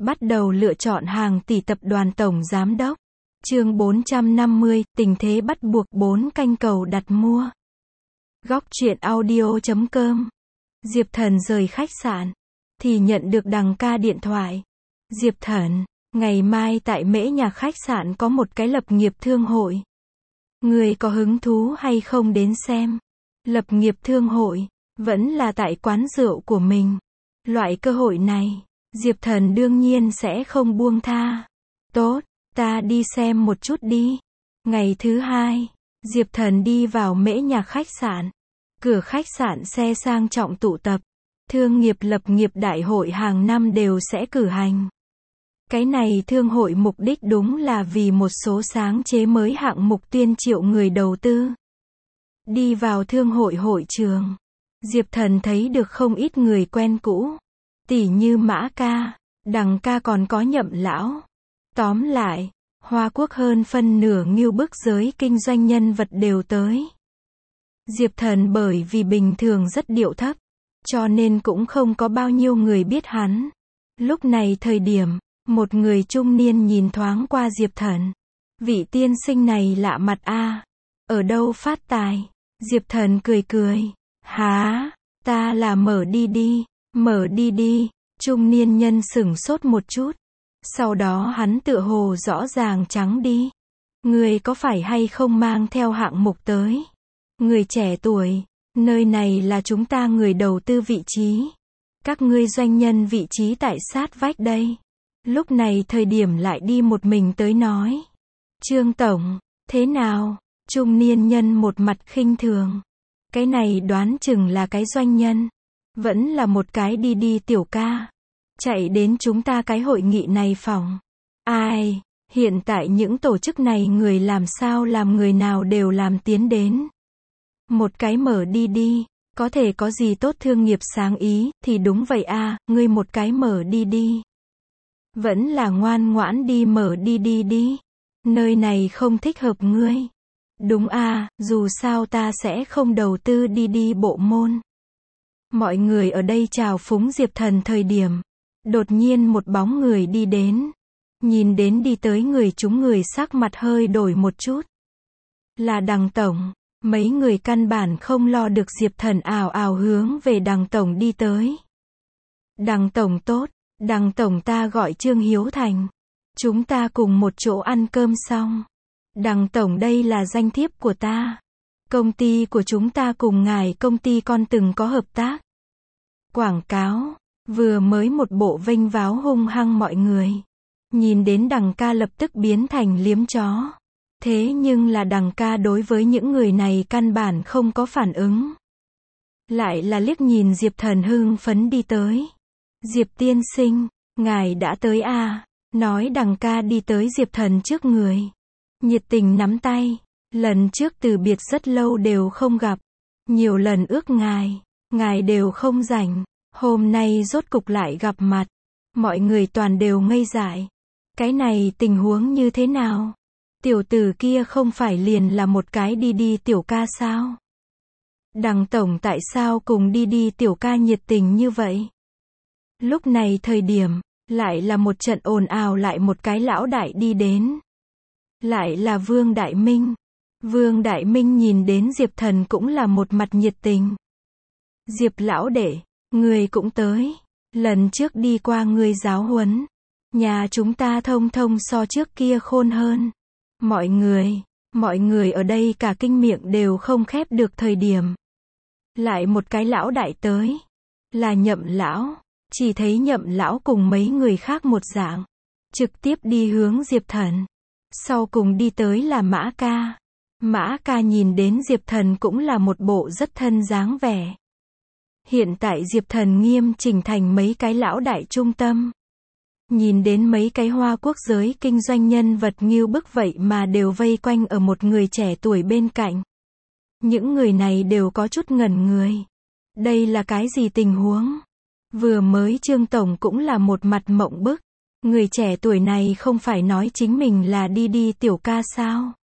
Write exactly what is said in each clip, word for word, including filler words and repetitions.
Bắt đầu lựa chọn hàng tỷ tập đoàn tổng giám đốc. Chương bốn trăm năm mươi, tình thế bắt buộc bốn canh cầu đặt mua. Góc truyện audio chấm com. Diệp Thần rời khách sạn thì nhận được Đằng Ca điện thoại. Diệp Thần, ngày mai tại Mễ Nhạc khách sạn có một cái lập nghiệp thương hội. Người có hứng thú hay không đến xem? Lập nghiệp thương hội, vẫn là tại quán rượu của mình. Loại cơ hội này, Diệp Thần đương nhiên sẽ không buông tha. Tốt, ta đi xem một chút đi. Ngày thứ hai, Diệp Thần đi vào Mễ Nhạc khách sạn. Cửa khách sạn xe sang trọng tụ tập. Thương nghiệp lập nghiệp đại hội hàng năm đều sẽ cử hành. Cái này thương hội mục đích đúng là vì một số sáng chế mới hạng mục tuyên triệu người đầu tư. Đi vào thương hội hội trường, Diệp Thần thấy được không ít người quen cũ. Tỉ như Mã Ca, Đằng Ca còn có Nhậm lão. Tóm lại, Hoa Quốc hơn phân nửa ngưu bức giới kinh doanh nhân vật đều tới. Diệp Thần bởi vì bình thường rất điệu thấp, cho nên cũng không có bao nhiêu người biết hắn. Lúc này thời điểm, một người trung niên nhìn thoáng qua Diệp Thần. Vị tiên sinh này lạ mặt a, ở đâu phát tài? Diệp Thần cười cười. Há, ta là Mở Đi Đi. Mở Đi Đi. Trung niên nhân sửng sốt một chút. Sau đó hắn tựa hồ rõ ràng trắng đi. Người có phải hay không mang theo hạng mục tới? Người trẻ tuổi, nơi này là chúng ta người đầu tư vị trí. Các ngươi doanh nhân vị trí tại sát vách đây. Lúc này thời điểm lại đi một mình tới nói. Trương Tổng, thế nào? Trung niên nhân một mặt khinh thường. Cái này đoán chừng là cái doanh nhân. Vẫn là một cái đi đi tiểu ca. Chạy đến chúng ta cái hội nghị này phòng. Ai, hiện tại những tổ chức này người làm sao làm người nào đều làm tiến đến. Một cái Mở Đi Đi, có thể có gì tốt thương nghiệp sáng ý, thì đúng vậy a, ngươi một cái Mở Đi Đi. Vẫn là ngoan ngoãn đi Mở Đi Đi đi. Nơi này không thích hợp ngươi. Đúng a, dù sao ta sẽ không đầu tư đi đi bộ môn. Mọi người ở đây chào phúng Diệp Thần thời điểm. Đột nhiên một bóng người đi đến. Nhìn đến đi tới người chúng người sắc mặt hơi đổi một chút. Là Đằng Tổng. Mấy người căn bản không lo được Diệp Thần ào ào hướng về Đằng Tổng đi tới. Đằng Tổng tốt, Đằng Tổng ta gọi Trương Hiếu Thành. Chúng ta cùng một chỗ ăn cơm xong. Đằng Tổng đây là danh thiếp của ta. Công ty của chúng ta cùng ngài công ty con từng có hợp tác. Quảng cáo, vừa mới một bộ vênh váo hung hăng mọi người. Nhìn đến Đằng Ca lập tức biến thành liếm chó. Thế nhưng là Đằng Ca đối với những người này căn bản không có phản ứng. Lại là liếc nhìn Diệp Thần hưng phấn đi tới. Diệp tiên sinh, ngài đã tới à? Nói Đằng Ca đi tới Diệp Thần trước người. Nhiệt tình nắm tay. Lần trước từ biệt rất lâu đều không gặp. Nhiều lần ước ngài. Ngài đều không rảnh. Hôm nay rốt cục lại gặp mặt. Mọi người toàn đều ngây dại. Cái này tình huống như thế nào? Tiểu tử kia không phải liền là một cái đi đi tiểu ca sao? Đằng Tổng tại sao cùng đi đi tiểu ca nhiệt tình như vậy? Lúc này thời điểm, lại là một trận ồn ào lại một cái lão đại đi đến. Lại là Vương Đại Minh. Vương Đại Minh nhìn đến Diệp Thần cũng là một mặt nhiệt tình. Diệp lão đệ, người cũng tới. Lần trước đi qua người giáo huấn. Nhà chúng ta thông thông so trước kia khôn hơn. Mọi người, mọi người ở đây cả kinh miệng đều không khép được thời điểm. Lại một cái lão đại tới. Là Nhậm lão. Chỉ thấy Nhậm lão cùng mấy người khác một dạng. Trực tiếp đi hướng Diệp Thần. Sau cùng đi tới là Mã Ca. Mã Ca nhìn đến Diệp Thần cũng là một bộ rất thân dáng vẻ. Hiện tại Diệp Thần nghiêm chỉnh thành mấy cái lão đại trung tâm. Nhìn đến mấy cái Hoa Quốc giới kinh doanh nhân vật ngưu bức vậy mà đều vây quanh ở một người trẻ tuổi bên cạnh. Những người này đều có chút ngẩn người. Đây là cái gì tình huống? Vừa mới Trương Tổng cũng là một mặt mộng bức. Người trẻ tuổi này không phải nói chính mình là đi đi tiểu ca sao?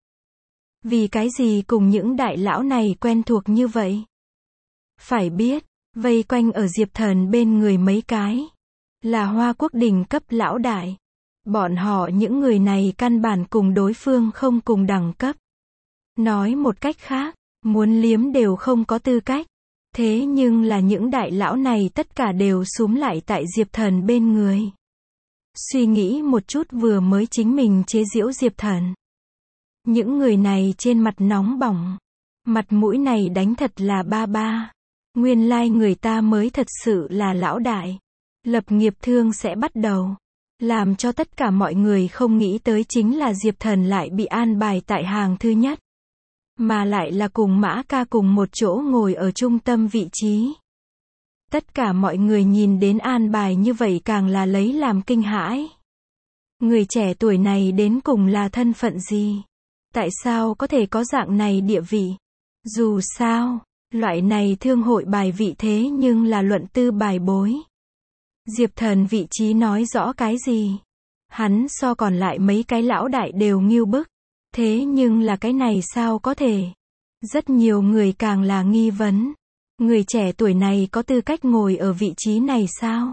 Vì cái gì cùng những đại lão này quen thuộc như vậy? Phải biết, vây quanh ở Diệp Thần bên người mấy cái. Là Hoa Quốc đỉnh cấp lão đại. Bọn họ những người này căn bản cùng đối phương không cùng đẳng cấp. Nói một cách khác, muốn liếm đều không có tư cách. Thế nhưng là những đại lão này tất cả đều xúm lại tại Diệp Thần bên người. Suy nghĩ một chút vừa mới chính mình chế giễu Diệp Thần. Những người này trên mặt nóng bỏng. Mặt mũi này đánh thật là ba ba. Nguyên lai người ta mới thật sự là lão đại. Lập nghiệp thương sẽ bắt đầu. Làm cho tất cả mọi người không nghĩ tới chính là Diệp Thần lại bị an bài tại hàng thứ nhất. Mà lại là cùng Mã Ca cùng một chỗ ngồi ở trung tâm vị trí. Tất cả mọi người nhìn đến an bài như vậy càng là lấy làm kinh hãi. Người trẻ tuổi này đến cùng là thân phận gì? Tại sao có thể có dạng này địa vị? Dù sao, loại này thương hội bài vị thế nhưng là luận tư bài bối. Diệp Thần vị trí nói rõ cái gì? Hắn so còn lại mấy cái lão đại đều nghiêu bức. Thế nhưng là cái này sao có thể? Rất nhiều người càng là nghi vấn. Người trẻ tuổi này có tư cách ngồi ở vị trí này sao?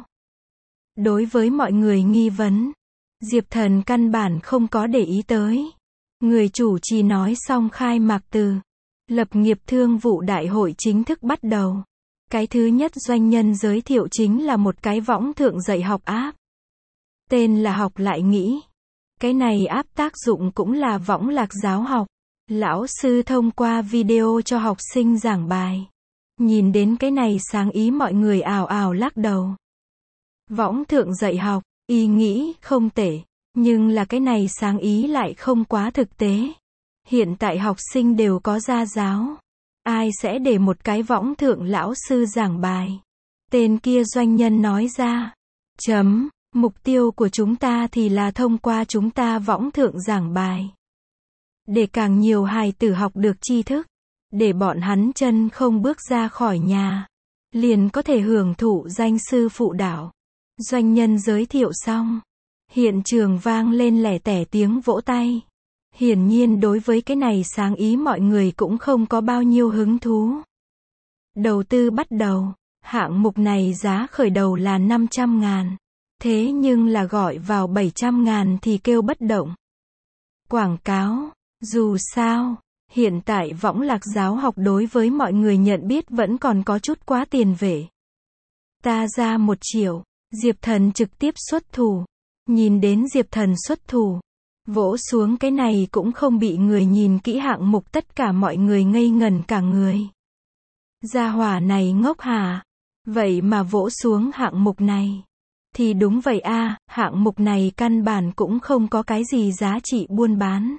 Đối với mọi người nghi vấn, Diệp Thần căn bản không có để ý tới. Người chủ trì nói xong khai mạc từ. Lập nghiệp thương vụ đại hội chính thức bắt đầu. Cái thứ nhất doanh nhân giới thiệu chính là một cái võng thượng dạy học app. Tên là Học Lại Nghĩ. Cái này app tác dụng cũng là võng lạc giáo học. Lão sư thông qua video cho học sinh giảng bài. Nhìn đến cái này sáng ý mọi người ào ào lắc đầu. Võng thượng dạy học, ý nghĩ không tệ, nhưng là cái này sáng ý lại không quá thực tế. Hiện tại học sinh đều có gia giáo. Ai sẽ để một cái võng thượng lão sư giảng bài? Tên kia doanh nhân nói ra. Chấm, mục tiêu của chúng ta thì là thông qua chúng ta võng thượng giảng bài. Để càng nhiều hài tử học được tri thức. Để bọn hắn chân không bước ra khỏi nhà. Liền có thể hưởng thụ danh sư phụ đạo. Doanh nhân giới thiệu xong. Hiện trường vang lên lẻ tẻ tiếng vỗ tay. Hiển nhiên đối với cái này sáng ý mọi người cũng không có bao nhiêu hứng thú. Đầu tư bắt đầu. Hạng mục này giá khởi đầu là năm trăm ngàn. Thế nhưng là gọi vào bảy trăm ngàn thì kêu bất động. Quảng cáo. Dù sao, hiện tại võng lạc giáo học đối với mọi người nhận biết vẫn còn có chút quá tiền vệ. Ta ra một triệu. Diệp Thần trực tiếp xuất thủ. Nhìn đến Diệp Thần xuất thủ. Vỗ xuống cái này cũng không bị người nhìn kỹ hạng mục, tất cả mọi người ngây ngẩn cả người. Gia hỏa này ngốc hả? Vậy mà vỗ xuống hạng mục này. Thì đúng vậy a, hạng mục này căn bản cũng không có cái gì giá trị buôn bán.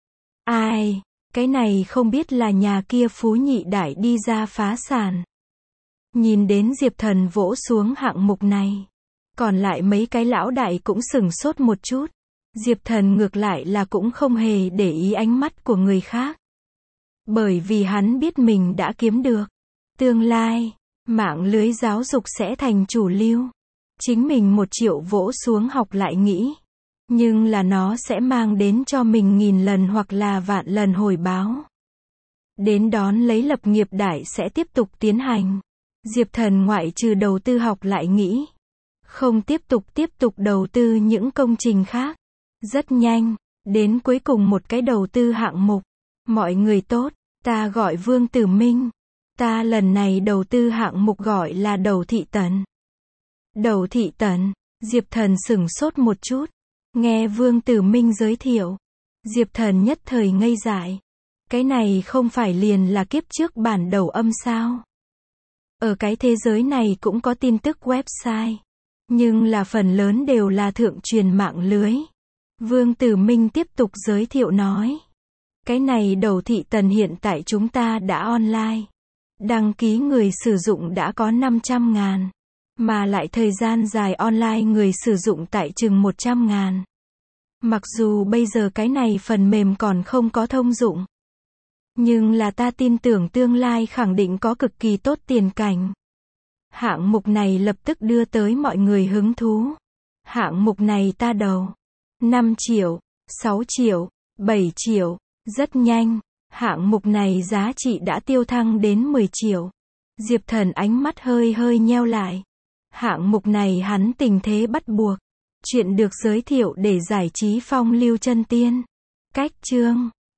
Ai, cái này không biết là nhà kia phú nhị đại đi ra phá sản. Nhìn đến Diệp Thần vỗ xuống hạng mục này. Còn lại mấy cái lão đại cũng sửng sốt một chút. Diệp Thần ngược lại là cũng không hề để ý ánh mắt của người khác. Bởi vì hắn biết mình đã kiếm được. Tương lai, mạng lưới giáo dục sẽ thành chủ lưu. Chính mình một triệu vỗ xuống Học Lại Nghĩ. Nhưng là nó sẽ mang đến cho mình nghìn lần hoặc là vạn lần hồi báo. Đến đón lấy lập nghiệp đại sẽ tiếp tục tiến hành. Diệp Thần ngoại trừ đầu tư Học Lại Nghĩ. Không tiếp tục tiếp tục đầu tư những công trình khác. Rất nhanh, đến cuối cùng một cái đầu tư hạng mục. Mọi người tốt, ta gọi Vương Tử Minh. Ta lần này đầu tư hạng mục gọi là Đầu Thị Tần. Đầu Thị Tần, Diệp Thần sửng sốt một chút. Nghe Vương Tử Minh giới thiệu. Diệp Thần nhất thời ngây dại. Cái này không phải liền là kiếp trước bản đầu âm sao? Ở cái thế giới này cũng có tin tức website. Nhưng là phần lớn đều là thượng truyền mạng lưới. Vương Tử Minh tiếp tục giới thiệu nói. Cái này Đầu Thị Tần hiện tại chúng ta đã online. Đăng ký người sử dụng đã có năm trăm ngàn. Mà lại thời gian dài online người sử dụng tại chừng một trăm ngàn. Mặc dù bây giờ cái này phần mềm còn không có thông dụng. Nhưng là ta tin tưởng tương lai khẳng định có cực kỳ tốt tiền cảnh. Hạng mục này lập tức đưa tới mọi người hứng thú. Hạng mục này ta đầu. năm triệu, sáu triệu, bảy triệu. Rất nhanh, hạng mục này giá trị đã tiêu thăng đến mười triệu. Diệp Thần ánh mắt hơi hơi nheo lại. Hạng mục này hắn tình thế bắt buộc. Chuyện được giới thiệu để giải trí phong lưu chân tiên. Cách chương